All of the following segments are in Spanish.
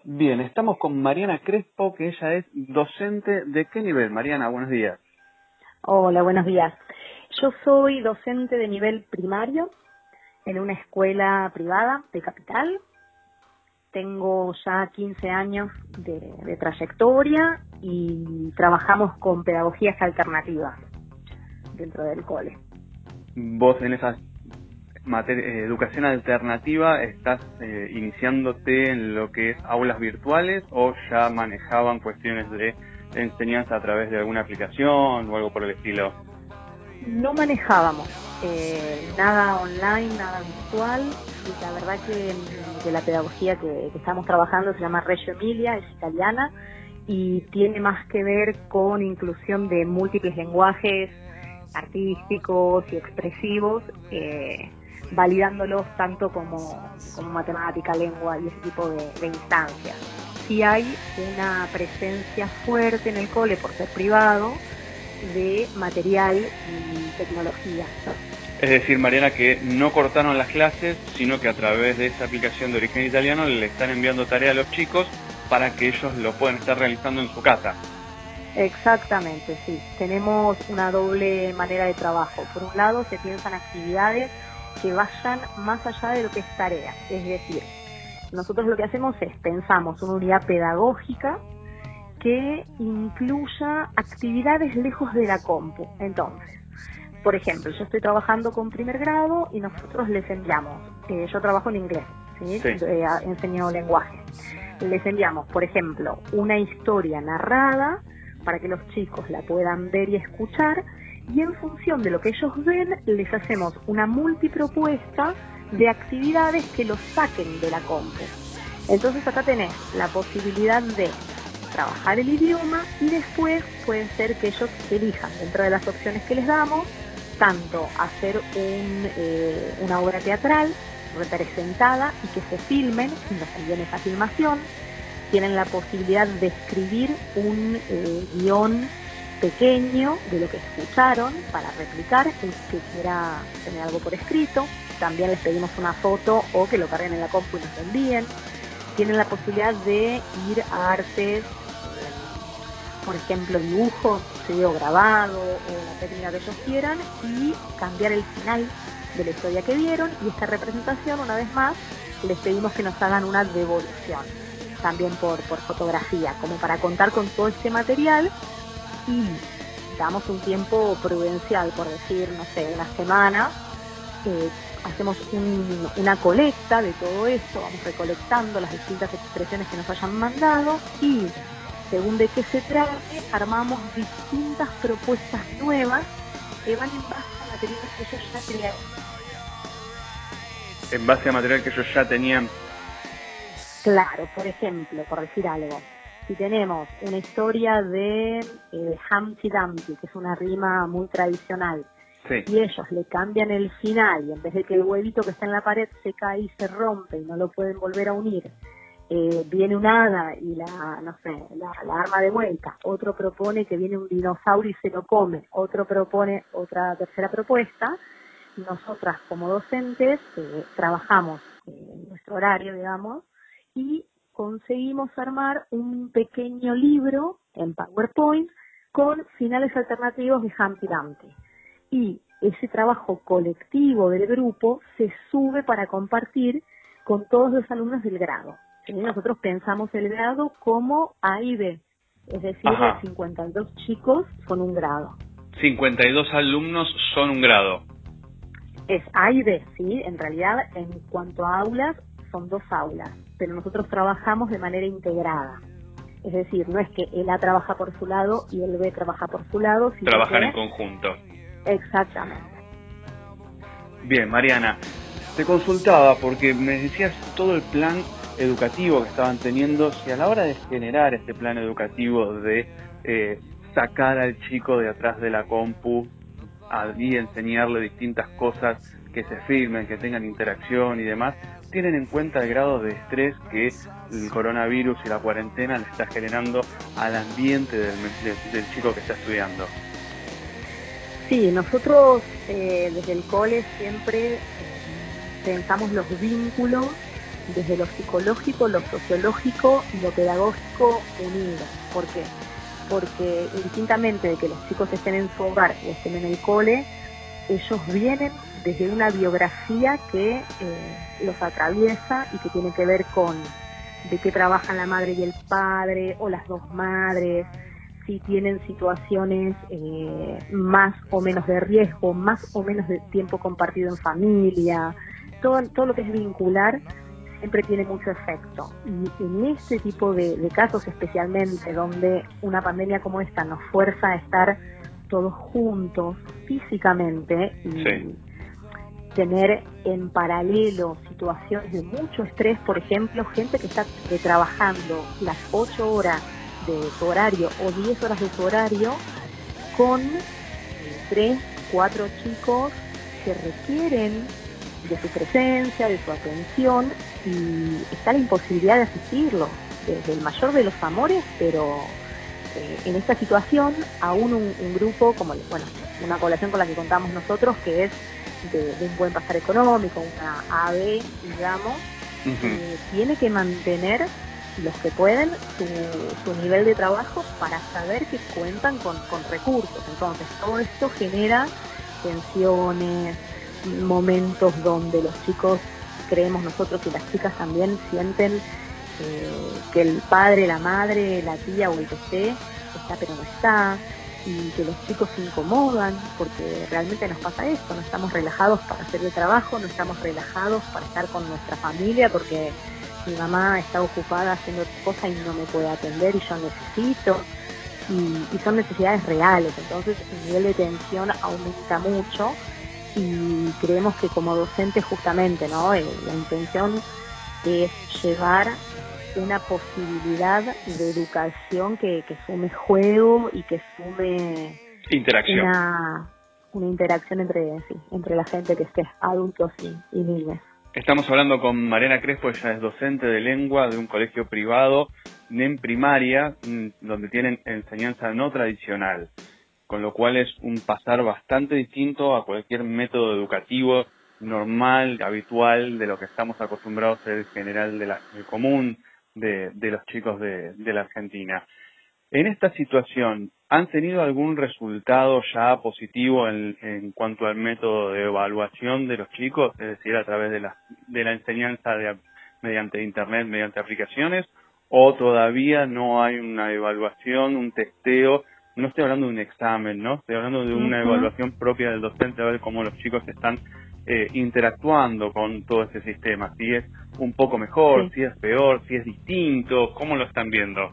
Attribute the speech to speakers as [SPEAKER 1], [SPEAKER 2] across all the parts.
[SPEAKER 1] Bien, estamos con Mariana Crespo, que ella es docente. ¿De qué nivel? Mariana, buenos días.
[SPEAKER 2] Hola, buenos días. Yo soy docente de nivel primario en una escuela privada de Capital. Tengo ya 15 años de trayectoria y trabajamos con pedagogías alternativas dentro del cole.
[SPEAKER 1] Vos en esa educación alternativa estás iniciándote en lo que es aulas virtuales o ya manejaban cuestiones de enseñanza a través de alguna aplicación o algo por el estilo.
[SPEAKER 2] No manejábamos nada online, nada virtual, y la verdad que la pedagogía que estamos trabajando se llama Reggio Emilia, es italiana, y tiene más que ver con inclusión de múltiples lenguajes artísticos y expresivos, validándolos tanto como matemática, lengua y ese tipo de instancias. Sí hay una presencia fuerte en el cole, por ser privado, de material y tecnología.
[SPEAKER 1] Es decir, Mariana, que no cortaron las clases, sino que a través de esa aplicación de origen italiano le están enviando tarea a los chicos para que ellos lo puedan estar realizando en su casa.
[SPEAKER 2] Exactamente, sí. Tenemos una doble manera de trabajo. Por un lado, se piensan actividades que vayan más allá de lo que es tarea. Es decir, nosotros lo que hacemos es pensamos una unidad pedagógica que incluya actividades lejos de la compu. Entonces, por ejemplo, yo estoy trabajando con primer grado y nosotros les enviamos, yo trabajo en inglés, ¿sí?
[SPEAKER 1] Sí.
[SPEAKER 2] Enseño lenguaje. Les enviamos, por ejemplo, una historia narrada para que los chicos la puedan ver y escuchar, y en función de lo que ellos ven, les hacemos una multipropuesta de actividades que los saquen de la compu. Entonces acá tenés la posibilidad de trabajar el idioma y después puede ser que ellos elijan dentro de las opciones que les damos tanto hacer una obra teatral representada y que se filmen y nos envíen esa filmación. Tienen la posibilidad de escribir un guión pequeño de lo que escucharon para replicar el que quiera tener algo por escrito. También les pedimos una foto o que lo carguen en la compu y nos lo envíen. Tienen la posibilidad de ir a artes, por ejemplo, dibujo, ¿sí? O grabado, o la técnica que ellos quieran, y cambiar el final de la historia que vieron, y esta representación, una vez más, les pedimos que nos hagan una devolución, también por fotografía, como para contar con todo este material, y damos un tiempo prudencial, por decir, no sé, una semana. Hacemos una colecta de todo esto, vamos recolectando las distintas expresiones que nos hayan mandado y según de qué se trate, armamos distintas propuestas nuevas que van en base a material que ellos ya crearon.
[SPEAKER 1] En base a material que ellos ya tenían.
[SPEAKER 2] Claro, por ejemplo, por decir algo, si tenemos una historia de Humpty Dumpty, que es una rima muy tradicional,
[SPEAKER 1] Sí.
[SPEAKER 2] y ellos le cambian el final y en vez de que el huevito que está en la pared se cae y se rompe y no lo pueden volver a unir, viene un hada y la arma de vuelta, otro propone que viene un dinosaurio y se lo come, otro propone otra tercera propuesta. Nosotras como docentes trabajamos en nuestro horario, digamos, y conseguimos armar un pequeño libro en PowerPoint con finales alternativos de Humpty Dumpty. Y ese trabajo colectivo del grupo se sube para compartir con todos los alumnos del grado. ¿Sí? Nosotros pensamos el grado como A y B, es decir, de
[SPEAKER 1] Ajá.
[SPEAKER 2] 52 chicos son un grado.
[SPEAKER 1] 52 alumnos son un grado.
[SPEAKER 2] Es A y B, ¿sí? En realidad, en cuanto a aulas, son 2 aulas, pero nosotros trabajamos de manera integrada. Es decir, no es que el A trabaja por su lado y el B trabaja por su lado, sino
[SPEAKER 1] Trabajan en
[SPEAKER 2] que
[SPEAKER 1] conjunto.
[SPEAKER 2] exactamente.
[SPEAKER 1] Bien, Mariana, te consultaba porque me decías todo el plan educativo que estaban teniendo, si a la hora de generar este plan educativo de sacar al chico de atrás de la compu y enseñarle distintas cosas que se filmen, que tengan interacción y demás, tienen en cuenta el grado de estrés que el coronavirus y la cuarentena le está generando al ambiente del chico que está estudiando.
[SPEAKER 2] Sí, nosotros desde el cole siempre pensamos los vínculos desde lo psicológico, lo sociológico y lo pedagógico unidos. ¿Por qué? Porque indistintamente de que los chicos estén en su hogar o estén en el cole, ellos vienen desde una biografía que los atraviesa y que tiene que ver con de qué trabajan la madre y el padre, o las dos madres, si tienen situaciones más o menos de riesgo, más o menos de tiempo compartido en familia, todo lo que es vincular siempre tiene mucho efecto. Y en este tipo de casos especialmente, donde una pandemia como esta nos fuerza a estar todos juntos físicamente y tener en paralelo situaciones de mucho estrés, por ejemplo, gente que está trabajando las 8 horas de su horario o 10 horas de su horario con 3, 4 chicos que requieren de su presencia, de su atención, y está la imposibilidad de asistirlos desde el mayor de los amores, pero en esta situación aún un grupo como, bueno, una población con la que contamos nosotros, que es de un buen pasar económico, una AB, digamos, tiene que mantener, los que pueden, su nivel de trabajo para saber que cuentan con recursos. Entonces, todo esto genera tensiones, momentos donde los chicos, creemos nosotros, y las chicas también sienten que el padre, la madre, la tía o el que esté, está pero no está, y que los chicos se incomodan, porque realmente nos pasa esto, no estamos relajados para hacer el trabajo, no estamos relajados para estar con nuestra familia, porque mi mamá está ocupada haciendo otra cosa y no me puede atender y yo necesito, y son necesidades reales. Entonces el nivel de tensión aumenta mucho, y creemos que como docentes justamente, ¿no? La intención es llevar una posibilidad de educación que sume juego y que sume
[SPEAKER 1] interacción.
[SPEAKER 2] Una interacción entre la gente que esté, adultos y niños.
[SPEAKER 1] Estamos hablando con Mariana Crespo. Ella es docente de lengua de un colegio privado en primaria, donde tienen enseñanza no tradicional, con lo cual es un pasar bastante distinto a cualquier método educativo normal, habitual, de lo que estamos acostumbrados en general del común de los chicos de la Argentina. En esta situación, ¿han tenido algún resultado ya positivo en cuanto al método de evaluación de los chicos, es decir, a través de la enseñanza mediante Internet, mediante aplicaciones, o todavía no hay una evaluación, un testeo? No estoy hablando de un examen, ¿no? Estoy hablando de una evaluación propia del docente, a ver cómo los chicos están interactuando con todo este sistema, si es un poco mejor,
[SPEAKER 2] Sí.
[SPEAKER 1] si es peor, si es distinto, ¿cómo lo están viendo?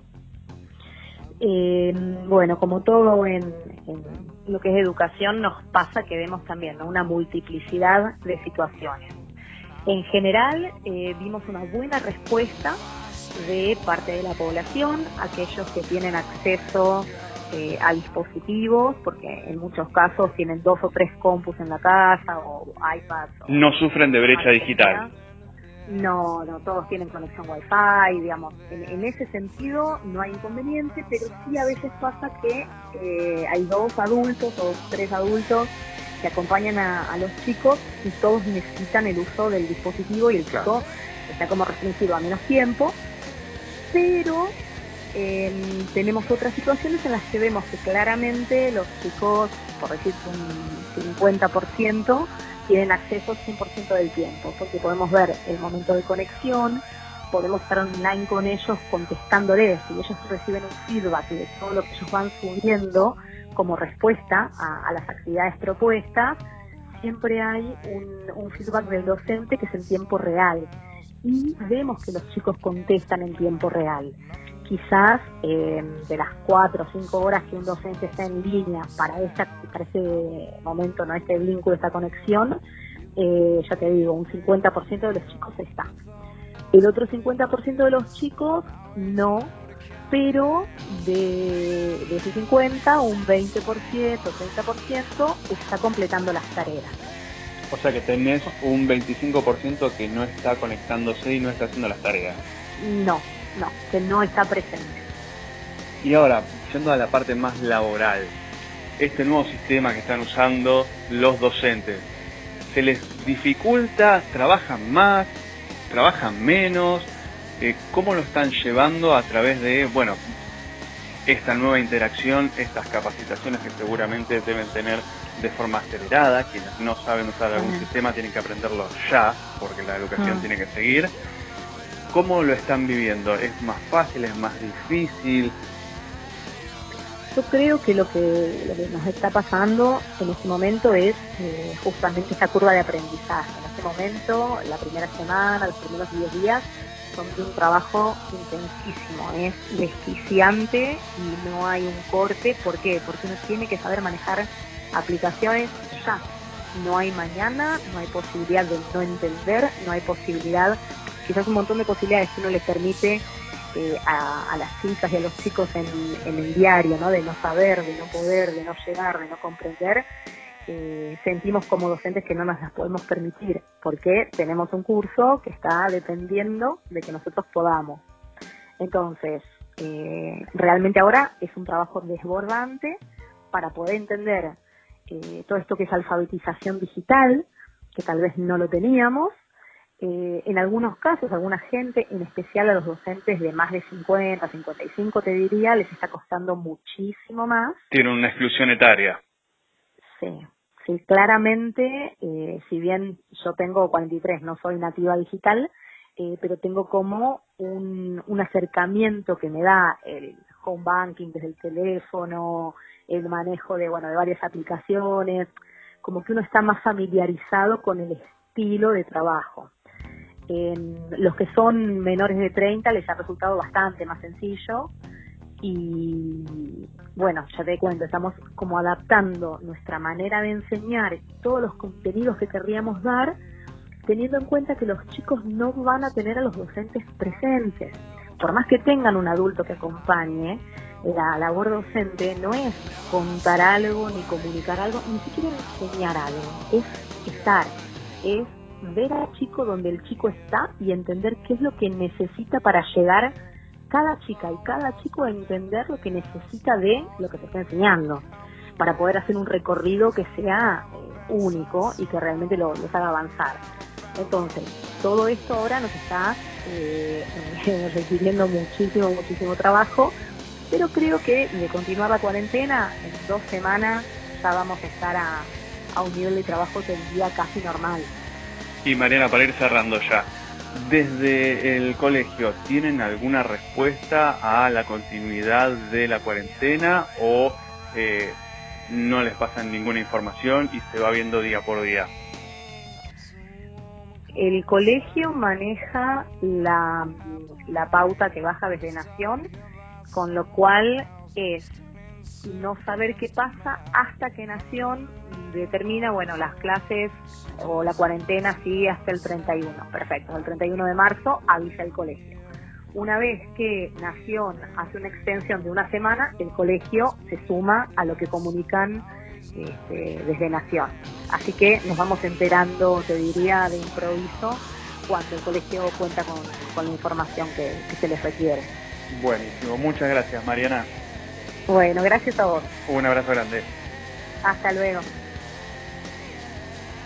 [SPEAKER 2] Bueno, como todo en lo que es educación, nos pasa que vemos también, ¿no?, una multiplicidad de situaciones. En general, vimos una buena respuesta de parte de la población, aquellos que tienen acceso a dispositivos, porque en muchos casos tienen 2 o 3 compus en la casa, o iPads,
[SPEAKER 1] No
[SPEAKER 2] o
[SPEAKER 1] sufren de brecha
[SPEAKER 2] lo que
[SPEAKER 1] digital.
[SPEAKER 2] sea. No, todos tienen conexión Wi-Fi, digamos. En ese sentido no hay inconveniente, pero sí a veces pasa que hay 2 adultos o 3 adultos que acompañan a los chicos, y todos necesitan el uso del dispositivo, y el
[SPEAKER 1] Claro.
[SPEAKER 2] chico está como restringido a menos tiempo. Pero tenemos otras situaciones en las que vemos que claramente los chicos, por decirte un 50%, tienen acceso 100% del tiempo, porque podemos ver el momento de conexión, podemos estar online con ellos contestándoles, y ellos reciben un feedback de todo lo que ellos van subiendo como respuesta a las actividades propuestas. Siempre hay un feedback del docente que es en tiempo real, y vemos que los chicos contestan en tiempo real. Quizás de las 4 o 5 horas que un docente está en línea para ese momento, no, este vínculo, esta conexión, ya te digo, un 50% de los chicos está. El otro 50% de los chicos no, pero de ese 50, un 20%, 30% está completando las tareas.
[SPEAKER 1] O sea que tenés un 25% que no está conectándose y no está haciendo las tareas.
[SPEAKER 2] No, que no está presente.
[SPEAKER 1] Y ahora, yendo a la parte más laboral, este nuevo sistema que están usando los docentes, ¿se les dificulta? ¿Trabajan más? trabajan menos? ¿Cómo lo están llevando a través de, bueno, esta nueva interacción, estas capacitaciones que seguramente deben tener de forma acelerada? Quienes no saben usar algún sistema tienen que aprenderlo ya, porque la educación tiene que seguir. ¿Cómo lo están viviendo? ¿Es más fácil? ¿Es más difícil?
[SPEAKER 2] Yo creo que lo que nos está pasando en este momento es justamente esta curva de aprendizaje. En este momento, la primera semana, los primeros 10 días, son de un trabajo intensísimo, es desquiciante y no hay un corte. ¿Por qué? Porque uno tiene que saber manejar aplicaciones ya. No hay mañana, no hay posibilidad de no entender, no hay posibilidad, quizás un montón de posibilidades que uno le permite a las chicas y a los chicos en el diario, ¿no? De no saber, de no poder, de no llegar, de no comprender. Sentimos como docentes que no nos las podemos permitir, porque tenemos un curso que está dependiendo de que nosotros podamos. Entonces, realmente ahora es un trabajo desbordante para poder entender todo esto que es alfabetización digital, que tal vez no lo teníamos. En algunos casos, alguna gente, en especial a los docentes de más de 50, 55, te diría, les está costando muchísimo más.
[SPEAKER 1] Tiene una exclusión etaria.
[SPEAKER 2] Sí, claramente, si bien yo tengo 43, no soy nativa digital, pero tengo como un acercamiento que me da el home banking desde el teléfono, el manejo de varias aplicaciones, como que uno está más familiarizado con el estilo de trabajo. Los que son menores de 30 les ha resultado bastante más sencillo y bueno, ya te cuento, estamos como adaptando nuestra manera de enseñar todos los contenidos que querríamos dar, teniendo en cuenta que los chicos no van a tener a los docentes presentes. Por más que tengan un adulto que acompañe, la labor docente no es contar algo, ni comunicar algo, ni siquiera enseñar algo, es estar, es ver al chico donde el chico está y entender qué es lo que necesita para llegar cada chica y cada chico a entender lo que necesita de lo que se está enseñando, para poder hacer un recorrido que sea único y que realmente los haga avanzar. Entonces, todo esto ahora nos está requiriendo muchísimo trabajo, pero creo que de continuar la cuarentena, en 2 semanas ya vamos a estar a un nivel de trabajo, te diría, casi normal.
[SPEAKER 1] Y Mariana, para ir cerrando ya, desde el colegio, ¿tienen alguna respuesta a la continuidad de la cuarentena o no les pasan ninguna información y se va viendo día por día?
[SPEAKER 2] El colegio maneja la pauta que baja desde Nación, con lo cual es no saber qué pasa hasta que Nación determina, las clases o la cuarentena sigue hasta el 31. Perfecto, el 31 de marzo avisa el colegio. Una vez que Nación hace una extensión de 1 semana, el colegio se suma a lo que comunican desde Nación. Así que nos vamos enterando, te diría, de improviso cuando el colegio cuenta con la información que se les requiere.
[SPEAKER 1] Buenísimo, muchas gracias, Mariana.
[SPEAKER 2] Bueno, gracias a vos.
[SPEAKER 1] Un abrazo grande.
[SPEAKER 2] Hasta luego.